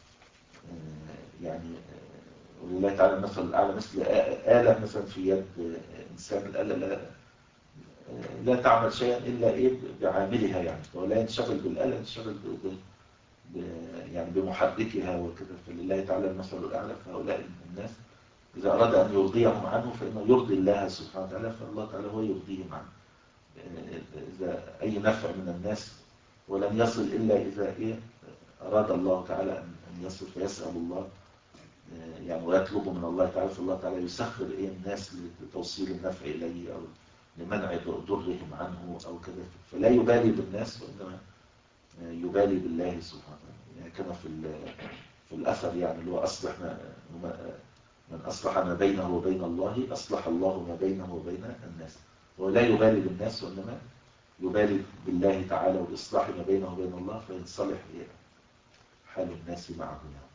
يعني ولله تعالى المثل الأعلى، مثل آلة مثلا في يد إنسان، الآلة لا, لا تعمل شيئا إلا إيه بعاملها، يعني ولا ينشغل بالآلة، ينشغل ب... ب... يعني بمحركها وكذا. فلله تعالى المثل الأعلى. فهؤلاء الناس إذا أراد أن يرضيهم عنه فإنه يرضي الله سبحانه وتعالى، فالله تعالى هو يرضيهم عنه. إذا أي نفع من الناس ولن يصل إلا إذا إيه أراد الله تعالى أن يصل، فيسأل الله يعني ويطلب من الله تعالى، فالله تعالى يسخر إيه الناس لتوصيل النفع إليه أو لمنع ضرهم عنه أو كذا. فلا يبالي بالناس وإنما يبالي بالله سبحانه وتعالى. يعني كما في في الأثر يعني اللي هو أصلح ما من أصلح ما بينه وبين الله أصلح الله ما بينه وبين الناس. هو لا يبالي بالناس وإنما يبالي بالله تعالى وبإصلاح ما بينه وبين الله، فينصلح حال الناس معه.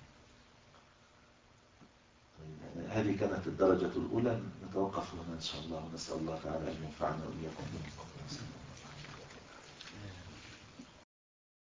يعني هذه كانت الدرجة الأولى. نتوقف هنا إن شاء الله، ونسأل الله تعالى أن ينفعنا وإياكم.